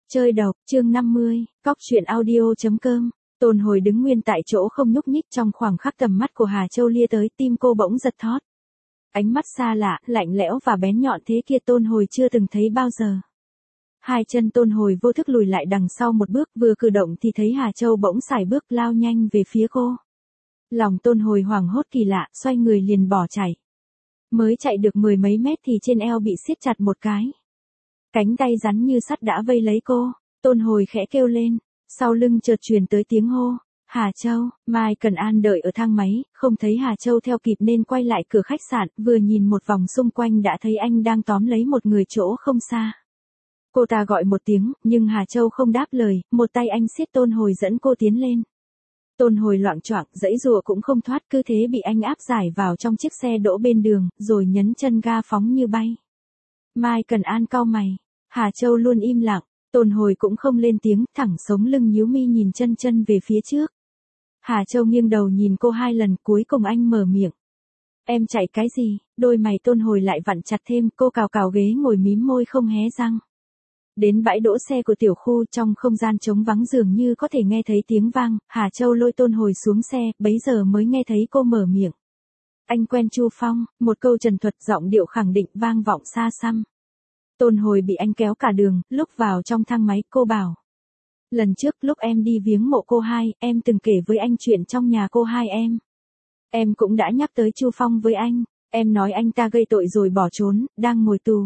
Chơi độc, chương 50, cóc truyện audio.com. Tôn Hồi đứng nguyên tại chỗ không nhúc nhích, trong khoảng khắc tầm mắt của Hà Châu lia tới, tim cô bỗng giật thót. Ánh mắt xa lạ, lạnh lẽo và bén nhọn thế kia Tôn Hồi chưa từng thấy bao giờ. Hai chân Tôn Hồi vô thức lùi lại đằng sau một bước, vừa cử động thì thấy Hà Châu bỗng sải bước lao nhanh về phía cô. Lòng Tôn Hồi hoảng hốt kỳ lạ, xoay người liền bỏ chạy. Mới chạy được mười mấy mét thì trên eo bị siết chặt một cái. Cánh tay rắn như sắt đã vây lấy cô. Tôn Hồi khẽ kêu lên, sau lưng chợt truyền tới tiếng hô. Hà Châu. Mai Cần An đợi ở thang máy, không thấy Hà Châu theo kịp nên quay lại cửa khách sạn, vừa nhìn một vòng xung quanh đã thấy anh đang tóm lấy một người chỗ không xa. Cô ta gọi một tiếng, nhưng Hà Châu không đáp lời, một tay anh siết Tôn Hồi dẫn cô tiến lên. Tôn Hồi loạng choạng, giãy giụa cũng không thoát, cứ thế bị anh áp giải vào trong chiếc xe đỗ bên đường, rồi nhấn chân ga phóng như bay. Mai Cần An cau mày, Hà Châu luôn im lặng, Tôn Hồi cũng không lên tiếng, thẳng sống lưng nhíu mi nhìn chân về phía trước. Hà Châu nghiêng đầu nhìn cô hai lần, cuối cùng anh mở miệng. Em chạy cái gì? Đôi mày Tôn Hồi lại vặn chặt thêm, cô cào cào ghế ngồi mím môi không hé răng. Đến bãi đỗ xe của tiểu khu, trong không gian trống vắng dường như có thể nghe thấy tiếng vang, Hà Châu lôi Tôn Hồi xuống xe, bấy giờ mới nghe thấy cô mở miệng. Anh quen Chu Phong, một câu trần thuật giọng điệu khẳng định vang vọng xa xăm. Tôn Hồi bị anh kéo cả đường, lúc vào trong thang máy cô bảo. Lần trước lúc em đi viếng mộ cô hai, em từng kể với anh chuyện trong nhà cô hai em. Em cũng đã nhắc tới Chu Phong với anh, em nói anh ta gây tội rồi bỏ trốn, đang ngồi tù.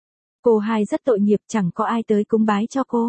Cô hai rất tội nghiệp, chẳng có ai tới cúng bái cho cô.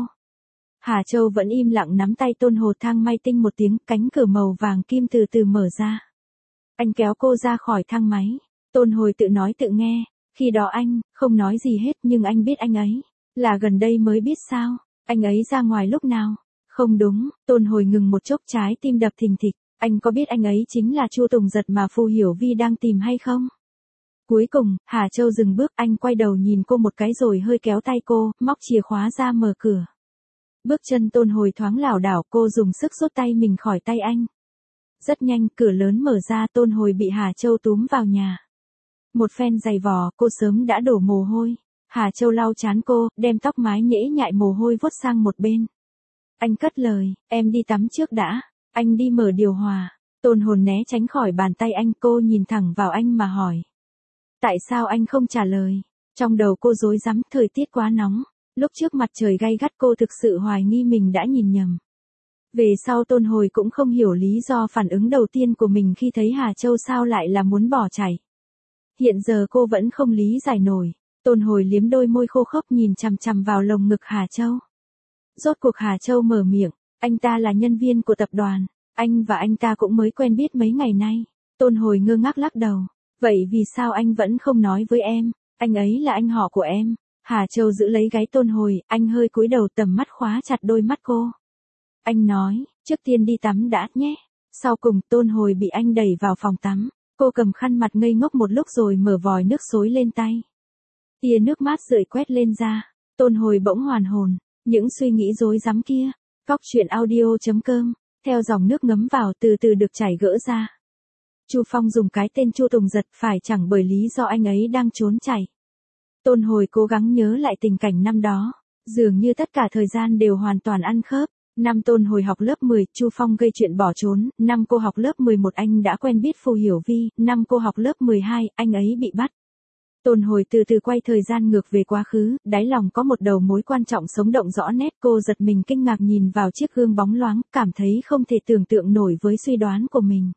Hà Châu vẫn im lặng nắm tay Tôn Hồi, thang may tinh một tiếng, cánh cửa màu vàng kim từ từ mở ra. Anh kéo cô ra khỏi thang máy. Tôn Hồi tự nói tự nghe. Khi đó anh, không nói gì hết, nhưng anh biết anh ấy. Là gần đây mới biết sao. Anh ấy ra ngoài lúc nào? Không đúng. Tôn Hồi ngừng một chốc, trái tim đập thình thịch. Anh có biết anh ấy chính là Chu Tùng Giật mà Phù Hiểu Vi đang tìm hay không? Cuối cùng, Hà Châu dừng bước, anh quay đầu nhìn cô một cái rồi hơi kéo tay cô, móc chìa khóa ra mở cửa. Bước chân Tôn Hồi thoáng lảo đảo, cô dùng sức rút tay mình khỏi tay anh. Rất nhanh, cửa lớn mở ra, Tôn Hồi bị Hà Châu túm vào nhà. Một phen giày vò, cô sớm đã đổ mồ hôi. Hà Châu lau trán cô, đem tóc mái nhễ nhại mồ hôi vuốt sang một bên. Anh cất lời, em đi tắm trước đã, anh đi mở điều hòa. Tôn Hồi né tránh khỏi bàn tay anh, cô nhìn thẳng vào anh mà hỏi. Tại sao anh không trả lời? Trong đầu cô rối rắm, thời tiết quá nóng. Lúc trước mặt trời gay gắt cô thực sự hoài nghi mình đã nhìn nhầm. Về sau Tôn Hồi cũng không hiểu lý do phản ứng đầu tiên của mình khi thấy Hà Châu sao lại là muốn bỏ chạy. Hiện giờ cô vẫn không lý giải nổi. Tôn Hồi liếm đôi môi khô khốc nhìn chằm chằm vào lồng ngực Hà Châu. Rốt cuộc Hà Châu mở miệng, anh ta là nhân viên của tập đoàn, anh và anh ta cũng mới quen biết mấy ngày nay. Tôn Hồi ngơ ngác lắc đầu. Vậy vì sao anh vẫn không nói với em? Anh ấy là anh họ của em. Hà Châu giữ lấy gáy Tôn Hồi, anh hơi cúi đầu, tầm mắt khóa chặt đôi mắt cô. Anh nói, trước tiên đi tắm đã nhé. Sau cùng Tôn Hồi bị anh đẩy vào phòng tắm. Cô cầm khăn mặt ngây ngốc một lúc rồi mở vòi nước xối lên tay. Tia nước mát rượi quét lên da. Tôn Hồi bỗng hoàn hồn. Những suy nghĩ rối rắm kia. Cóc truyện audio.com. Theo dòng nước ngấm vào từ từ được chảy gỡ ra. Chu Phong dùng cái tên Chu Tùng Giật, phải chẳng bởi lý do anh ấy đang trốn chạy. Tôn Hồi cố gắng nhớ lại tình cảnh năm đó. Dường như tất cả thời gian đều hoàn toàn ăn khớp. Năm Tôn Hồi học lớp 10, Chu Phong gây chuyện bỏ trốn. Năm cô học lớp 11, anh đã quen biết Phù Hiểu Vi. Năm cô học lớp 12, anh ấy bị bắt. Tôn Hồi từ từ quay thời gian ngược về quá khứ, đáy lòng có một đầu mối quan trọng sống động rõ nét. Cô giật mình kinh ngạc nhìn vào chiếc gương bóng loáng, cảm thấy không thể tưởng tượng nổi với suy đoán của mình.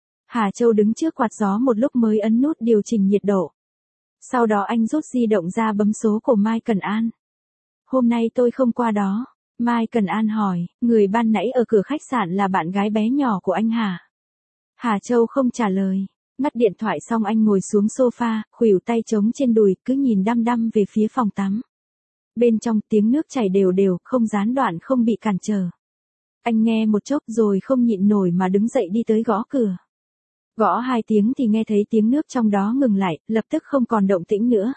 Hà Châu đứng trước quạt gió một lúc mới ấn nút điều chỉnh nhiệt độ. Sau đó anh rút di động ra bấm số của Mai Cần An. Hôm nay tôi không qua đó. Mai Cần An hỏi, người ban nãy ở cửa khách sạn là bạn gái bé nhỏ của anh hả? Hà Châu không trả lời. Ngắt điện thoại xong anh ngồi xuống sofa, khuỷu tay trống trên đùi, cứ nhìn đăm đăm về phía phòng tắm. Bên trong tiếng nước chảy đều đều, không gián đoạn, không bị cản trở. Anh nghe một chốc rồi không nhịn nổi mà đứng dậy đi tới gõ cửa. Gõ 2 tiếng thì nghe thấy tiếng nước trong đó ngừng lại, lập tức không còn động tĩnh nữa.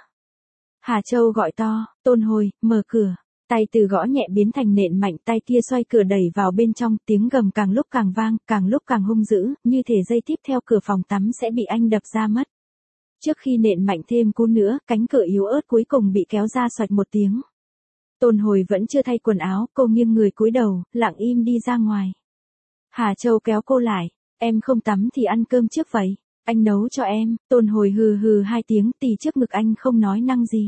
Hà Châu gọi to, Tôn Hồi, mở cửa. Tay từ gõ nhẹ biến thành nện mạnh, tay kia xoay cửa đẩy vào bên trong, tiếng gầm càng lúc càng vang, càng lúc càng hung dữ, như thể giây tiếp theo cửa phòng tắm sẽ bị anh đập ra mất. Trước khi nện mạnh thêm cú nữa, cánh cửa yếu ớt cuối cùng bị kéo ra xoạch một tiếng. Tôn Hồi vẫn chưa thay quần áo, cô nghiêng người cúi đầu, lặng im đi ra ngoài. Hà Châu kéo cô lại, em không tắm thì ăn cơm trước vậy, anh nấu cho em. Tôn Hồi hừ hừ 2 tiếng, tì trước ngực anh không nói năng gì.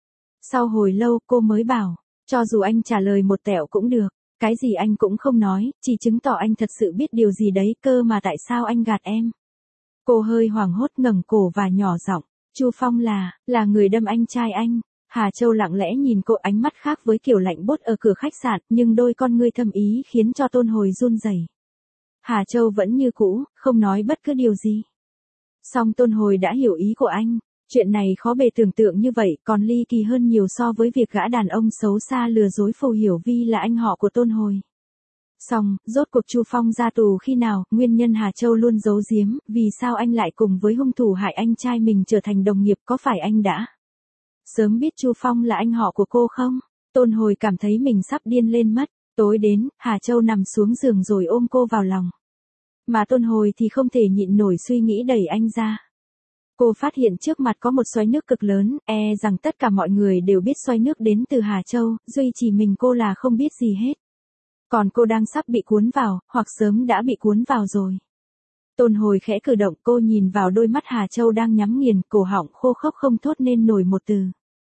Sau hồi lâu cô mới bảo, cho dù anh trả lời một tẹo cũng được, cái gì anh cũng không nói, chỉ chứng tỏ anh thật sự biết điều gì đấy cơ mà tại sao anh gạt em. Cô hơi hoảng hốt ngẩng cổ và nhỏ giọng, Chu Phong là người đâm anh trai anh. Hà Châu lặng lẽ nhìn cô, ánh mắt khác với kiểu lạnh bốt ở cửa khách sạn, nhưng đôi con ngươi thâm ý khiến cho Tôn Hồi run rẩy. Hà Châu vẫn như cũ, không nói bất cứ điều gì. Song Tôn Hồi đã hiểu ý của anh, chuyện này khó bề tưởng tượng như vậy, còn ly kỳ hơn nhiều so với việc gã đàn ông xấu xa lừa dối Phù Hiểu Vi là anh họ của Tôn Hồi. Song, rốt cuộc Chu Phong ra tù khi nào, nguyên nhân Hà Châu luôn giấu giếm, vì sao anh lại cùng với hung thủ hại anh trai mình trở thành đồng nghiệp, có phải anh đã sớm biết Chu Phong là anh họ của cô không? Tôn Hồi cảm thấy mình sắp điên lên mất. Tối đến, Hà Châu nằm xuống giường rồi ôm cô vào lòng. Mà Tôn Hồi thì không thể nhịn nổi suy nghĩ đẩy anh ra. Cô phát hiện trước mặt có một xoáy nước cực lớn, rằng tất cả mọi người đều biết xoáy nước đến từ Hà Châu, duy chỉ mình cô là không biết gì hết. Còn cô đang sắp bị cuốn vào, hoặc sớm đã bị cuốn vào rồi. Tôn Hồi khẽ cử động, cô nhìn vào đôi mắt Hà Châu đang nhắm nghiền, cổ họng khô khốc không thốt nên nổi một từ.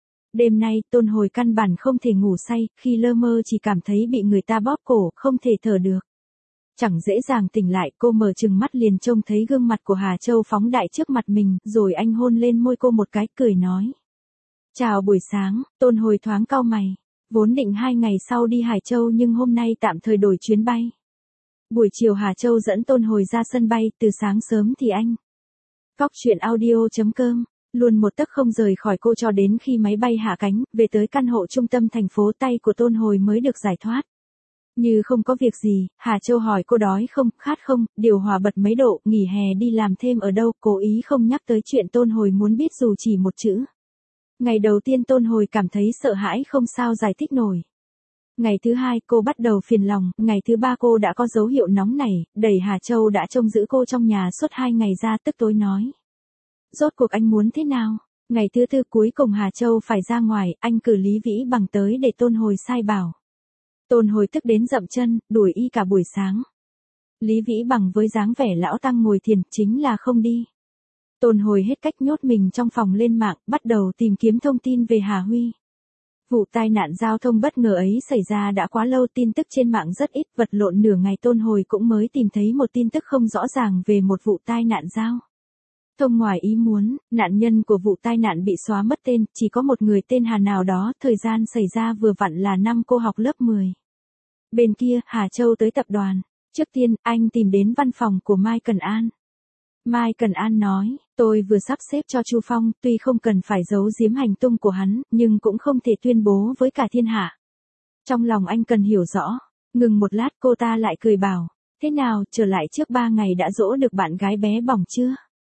Đêm nay, Tôn Hồi căn bản không thể ngủ say, khi lơ mơ chỉ cảm thấy bị người ta bóp cổ, không thể thở được. Chẳng dễ dàng tỉnh lại, cô mở trừng mắt liền trông thấy gương mặt của Hà Châu phóng đại trước mặt mình, rồi anh hôn lên môi cô một cái, cười nói. Chào buổi sáng. Tôn Hồi thoáng cau mày. Vốn định 2 ngày sau đi Hải Châu nhưng hôm nay tạm thời đổi chuyến bay. Buổi chiều Hà Châu dẫn Tôn Hồi ra sân bay, từ sáng sớm thì anh. Góc chuyện audio.com, luôn một tấc không rời khỏi cô cho đến khi máy bay hạ cánh, về tới căn hộ trung tâm thành phố, tay của Tôn Hồi mới được giải thoát. Như không có việc gì, Hà Châu hỏi cô đói không, khát không, điều hòa bật mấy độ, nghỉ hè đi làm thêm ở đâu, cố ý không nhắc tới chuyện Tôn Hồi muốn biết dù chỉ một chữ. Ngày đầu tiên Tôn Hồi cảm thấy sợ hãi không sao giải thích nổi. Ngày thứ 2 cô bắt đầu phiền lòng, ngày thứ 3 cô đã có dấu hiệu nóng nảy, đẩy Hà Châu đã trông giữ cô trong nhà suốt 2 ngày ra, tức tối nói. Rốt cuộc anh muốn thế nào? Ngày thứ 4 cuối cùng Hà Châu phải ra ngoài, anh cử Lý Vĩ Bằng tới để Tôn Hồi sai bảo. Tôn Hồi tức đến dậm chân, đuổi y cả buổi sáng. Lý Vĩ Bằng với dáng vẻ lão tăng ngồi thiền, chính là không đi. Tôn Hồi hết cách nhốt mình trong phòng lên mạng, bắt đầu tìm kiếm thông tin về Hà Huy. Vụ tai nạn giao thông bất ngờ ấy xảy ra đã quá lâu, tin tức trên mạng rất ít, vật lộn nửa ngày Tôn Hồi cũng mới tìm thấy một tin tức không rõ ràng về một vụ tai nạn giao thông ngoài ý muốn, nạn nhân của vụ tai nạn bị xóa mất tên, chỉ có một người tên Hà nào đó, thời gian xảy ra vừa vặn là năm cô học lớp 10. Bên kia, Hà Châu tới tập đoàn. Trước tiên, anh tìm đến văn phòng của Mai Cần An. Mai Cần An nói, tôi vừa sắp xếp cho Chu Phong, tuy không cần phải giấu giếm hành tung của hắn, nhưng cũng không thể tuyên bố với cả thiên hạ. Trong lòng anh cần hiểu rõ. Ngừng một lát cô ta lại cười bảo, thế nào, trở lại trước 3 ngày đã dỗ được bạn gái bé bỏng chưa?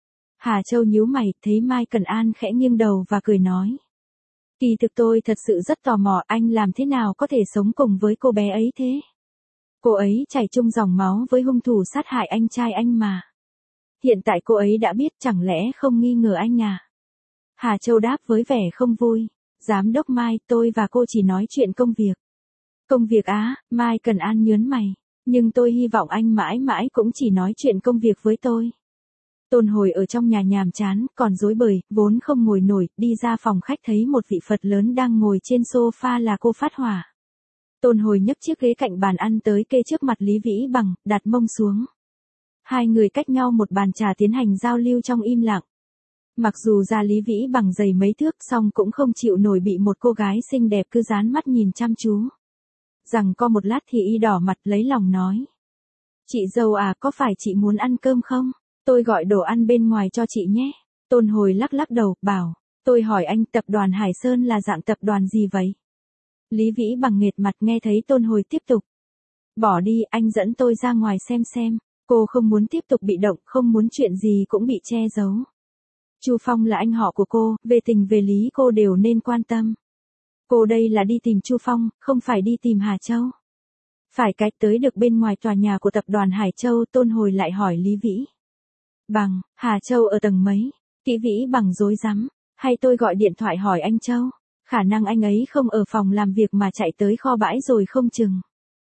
Hà Châu nhíu mày, thấy Mai Cần An khẽ nghiêng đầu và cười nói. Kỳ thực tôi thật sự rất tò mò anh làm thế nào có thể sống cùng với cô bé ấy thế? Cô ấy chảy chung dòng máu với hung thủ sát hại anh trai anh mà. Hiện tại cô ấy đã biết, chẳng lẽ không nghi ngờ anh à? Hà Châu đáp với vẻ không vui. Giám đốc Mai, tôi và cô chỉ nói chuyện công việc. Công việc á? Mai Cần An nhớn mày. Nhưng tôi hy vọng anh mãi mãi cũng chỉ nói chuyện công việc với tôi. Tôn Hồi ở trong nhà nhàm chán, còn rối bời, vốn không ngồi nổi, đi ra phòng khách thấy một vị Phật lớn đang ngồi trên sofa là cô phát hỏa. Tôn Hồi nhấc chiếc ghế cạnh bàn ăn tới kê trước mặt Lý Vĩ Bằng, đặt mông xuống. Hai người cách nhau một bàn trà tiến hành giao lưu trong im lặng. Mặc dù da Lý Vĩ Bằng dày mấy thước, song cũng không chịu nổi bị một cô gái xinh đẹp cứ dán mắt nhìn chăm chú. Rằng co một lát thì y đỏ mặt lấy lòng nói. Chị dâu à, có phải chị muốn ăn cơm không? Tôi gọi đồ ăn bên ngoài cho chị nhé. Tôn Hồi lắc lắc đầu, bảo. Tôi hỏi anh, tập đoàn Hải Sơn là dạng tập đoàn gì vậy? Lý Vĩ Bằng nghệt mặt nghe thấy Tôn Hồi tiếp tục. Bỏ đi, anh dẫn tôi ra ngoài xem. Cô không muốn tiếp tục bị động, không muốn chuyện gì cũng bị che giấu. Chu Phong là anh họ của cô, về tình về lý cô đều nên quan tâm. Cô đây là đi tìm Chu Phong, không phải đi tìm Hà Châu. Phải cách tới được bên ngoài tòa nhà của tập đoàn Hải Châu, Tôn Hồi lại hỏi Lý Vĩ Bằng, Hà Châu ở tầng mấy? Lý Vĩ Bằng rối rắm, hay tôi gọi điện thoại hỏi anh Châu? Khả năng anh ấy không ở phòng làm việc mà chạy tới kho bãi rồi không chừng.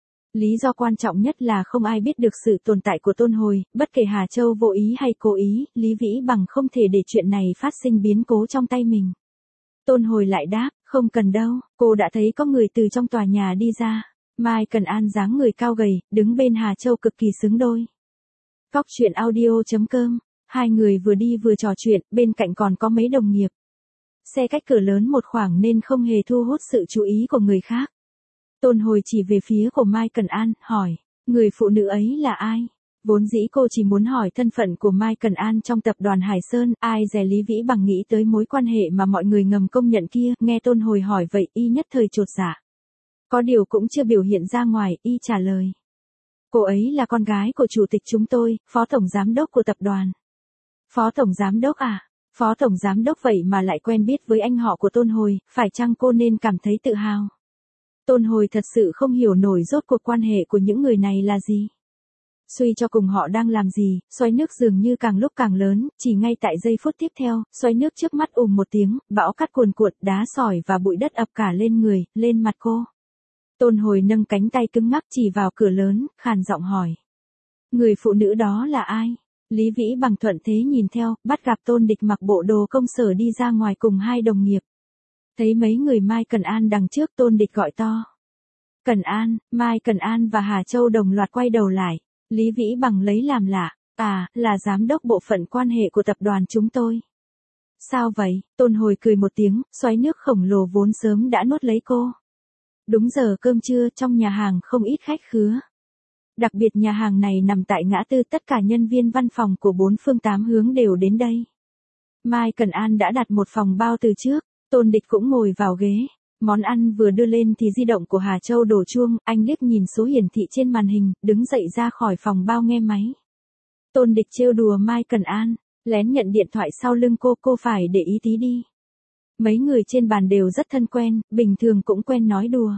Lý do quan trọng nhất là không ai biết được sự tồn tại của Tôn Hồi, bất kể Hà Châu vô ý hay cố ý, Lý Vĩ Bằng không thể để chuyện này phát sinh biến cố trong tay mình. Tôn Hồi lại đáp, không cần đâu, cô đã thấy có người từ trong tòa nhà đi ra. Mai Cần An dáng người cao gầy, đứng bên Hà Châu cực kỳ xứng đôi. Cóc truyện audio.com, hai người vừa đi vừa trò chuyện, bên cạnh còn có mấy đồng nghiệp. Xe cách cửa lớn một khoảng nên không hề thu hút sự chú ý của người khác. Tôn Hồi chỉ về phía của Mai Cần An, hỏi, người phụ nữ ấy là ai? Vốn dĩ cô chỉ muốn hỏi thân phận của Mai Cần An trong tập đoàn Hải Sơn, ai dè Lý Vĩ Bằng nghĩ tới mối quan hệ mà mọi người ngầm công nhận kia, nghe Tôn Hồi hỏi vậy y nhất thời chột dạ. Có điều cũng chưa biểu hiện ra ngoài, y trả lời. Cô ấy là con gái của chủ tịch chúng tôi, phó tổng giám đốc của tập đoàn. Phó tổng giám đốc à? Phó tổng giám đốc vậy mà lại quen biết với anh họ của Tôn Hồi, phải chăng cô nên cảm thấy tự hào? Tôn Hồi thật sự không hiểu nổi rốt cuộc quan hệ của những người này là gì. Suy cho cùng họ đang làm gì, xoáy nước dường như càng lúc càng lớn, chỉ ngay tại giây phút tiếp theo, xoáy nước trước mắt một tiếng, bão cát cuồn cuộn, đá sỏi và bụi đất ập cả lên người, lên mặt cô. Tôn Hồi nâng cánh tay cứng ngắc chỉ vào cửa lớn, khàn giọng hỏi. Người phụ nữ đó là ai? Lý Vĩ Bằng thuận thế nhìn theo, bắt gặp Tôn Địch mặc bộ đồ công sở đi ra ngoài cùng hai đồng nghiệp. Thấy mấy người Mai Cần An đằng trước, Tôn Địch gọi to. Cần An, Mai Cần An và Hà Châu đồng loạt quay đầu lại. Lý Vĩ Bằng lấy làm lạ. À, là giám đốc bộ phận quan hệ của tập đoàn chúng tôi. Sao vậy? Tôn Hồi cười một tiếng, xoáy nước khổng lồ vốn sớm đã nuốt lấy cô. Đúng giờ cơm trưa, trong nhà hàng không ít khách khứa. Đặc biệt nhà hàng này nằm tại ngã tư, tất cả nhân viên văn phòng của bốn phương tám hướng đều đến đây. Mai Cần An đã đặt một phòng bao từ trước, Tôn Địch cũng ngồi vào ghế. Món ăn vừa đưa lên thì di động của Hà Châu đổ chuông, anh liếc nhìn số hiển thị trên màn hình, đứng dậy ra khỏi phòng bao nghe máy. Tôn Địch trêu đùa Mai Cần An, lén nhận điện thoại sau lưng cô phải để ý tí đi. Mấy người trên bàn đều rất thân quen, bình thường cũng quen nói đùa.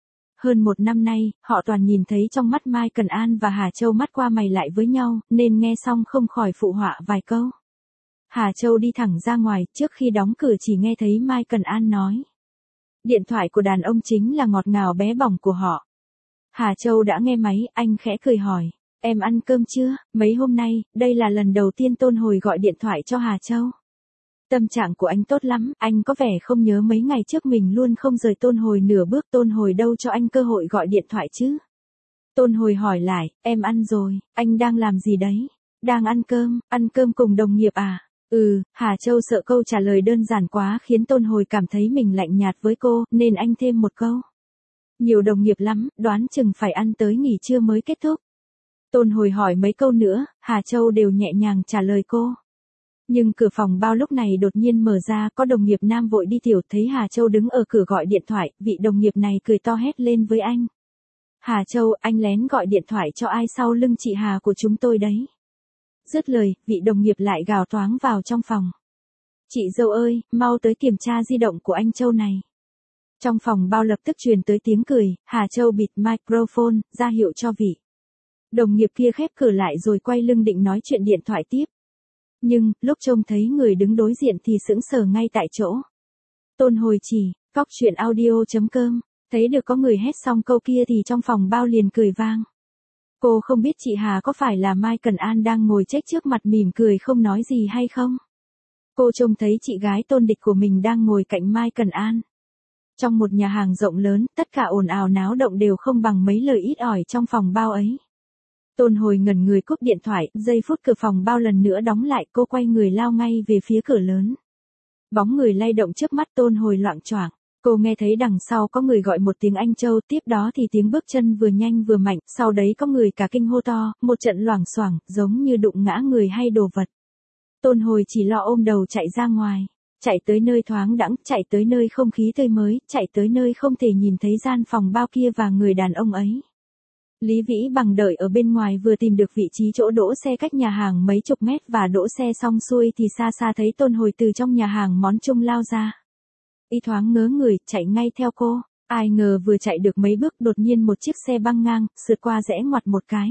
Hơn một năm nay, họ toàn nhìn thấy trong mắt Mai Cần An và Hà Châu mắt qua mày lại với nhau, nên nghe xong không khỏi phụ họa vài câu. Hà Châu đi thẳng ra ngoài, trước khi đóng cửa chỉ nghe thấy Mai Cần An nói. Điện thoại của đàn ông chính là ngọt ngào bé bỏng của họ. Hà Châu đã nghe máy, anh khẽ cười hỏi. Em ăn cơm chưa? Mấy hôm nay, đây là lần đầu tiên Tôn Hồi gọi điện thoại cho Hà Châu. Tâm trạng của anh tốt lắm, anh có vẻ không nhớ mấy ngày trước mình luôn không rời Tôn Hồi nửa bước. Tôn Hồi đâu cho anh cơ hội gọi điện thoại chứ? Tôn Hồi hỏi lại, em ăn rồi, anh đang làm gì đấy? Đang ăn cơm cùng đồng nghiệp à? Hà Châu sợ câu trả lời đơn giản quá khiến Tôn Hồi cảm thấy mình lạnh nhạt với cô, nên anh thêm một câu. Nhiều đồng nghiệp lắm, đoán chừng phải ăn tới nghỉ trưa mới kết thúc. Tôn Hồi hỏi mấy câu nữa, Hà Châu đều nhẹ nhàng trả lời cô. Nhưng cửa phòng bao lúc này đột nhiên mở ra, có đồng nghiệp nam vội đi tiểu, thấy Hà Châu đứng ở cửa gọi điện thoại, vị đồng nghiệp này cười to hét lên với anh. Hà Châu, anh lén gọi điện thoại cho ai sau lưng chị Hà của chúng tôi đấy? Dứt lời, vị đồng nghiệp lại gào toáng vào trong phòng. Chị dâu ơi, mau tới kiểm tra di động của anh Châu này. Trong phòng bao lập tức truyền tới tiếng cười, Hà Châu bịt microphone, ra hiệu cho vị đồng nghiệp kia khép cửa lại rồi quay lưng định nói chuyện điện thoại tiếp. Nhưng, lúc trông thấy người đứng đối diện thì sững sờ ngay tại chỗ. Tôn Hồi chỉ, cóc truyện audio.com, thấy được có người hét xong câu kia thì trong phòng bao liền cười vang. Cô không biết chị Hà có phải là Mai Cần An đang ngồi chếch trước mặt mỉm cười không nói gì hay không? Cô trông thấy chị gái Tôn Địch của mình đang ngồi cạnh Mai Cần An. Trong một nhà hàng rộng lớn, tất cả ồn ào náo động đều không bằng mấy lời ít ỏi trong phòng bao ấy. Tôn Hồi ngẩn người cúp điện thoại, giây phút cửa phòng bao lần nữa đóng lại, cô quay người lao ngay về phía cửa lớn. Bóng người lay động trước mắt Tôn Hồi loạng choạng. Cô nghe thấy đằng sau có người gọi một tiếng Anh Châu, tiếp đó thì tiếng bước chân vừa nhanh vừa mạnh, sau đấy có người cả kinh hô to, một trận loảng xoảng, giống như đụng ngã người hay đồ vật. Tôn Hồi chỉ lo ôm đầu chạy ra ngoài, chạy tới nơi thoáng đãng, chạy tới nơi không khí tươi mới, chạy tới nơi không thể nhìn thấy gian phòng bao kia và người đàn ông ấy. Lý Vĩ Bằng đợi ở bên ngoài vừa tìm được vị trí chỗ đỗ xe cách nhà hàng mấy chục mét và đỗ xe xong xuôi thì xa xa thấy Tôn Hồi từ trong nhà hàng món chung lao ra. Y thoáng ngớ người, chạy ngay theo cô. Ai ngờ vừa chạy được mấy bước đột nhiên một chiếc xe băng ngang, sượt qua rẽ ngoặt một cái.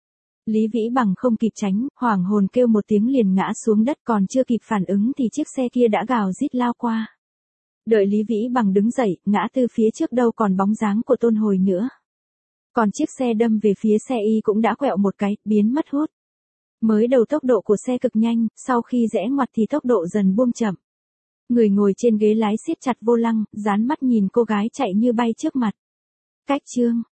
Lý Vĩ Bằng không kịp tránh, hoảng hồn kêu một tiếng liền ngã xuống đất, còn chưa kịp phản ứng thì chiếc xe kia đã gào rít lao qua. Đợi Lý Vĩ Bằng đứng dậy, ngã tư phía trước đâu còn bóng dáng của Tôn Hồi nữa. Còn chiếc xe đâm về phía xe y cũng đã quẹo một cái, biến mất hút. Mới đầu tốc độ của xe cực nhanh, sau khi rẽ ngoặt thì tốc độ dần buông chậm. Người ngồi trên ghế lái siết chặt vô lăng, dán mắt nhìn cô gái chạy như bay trước mặt. Cách chương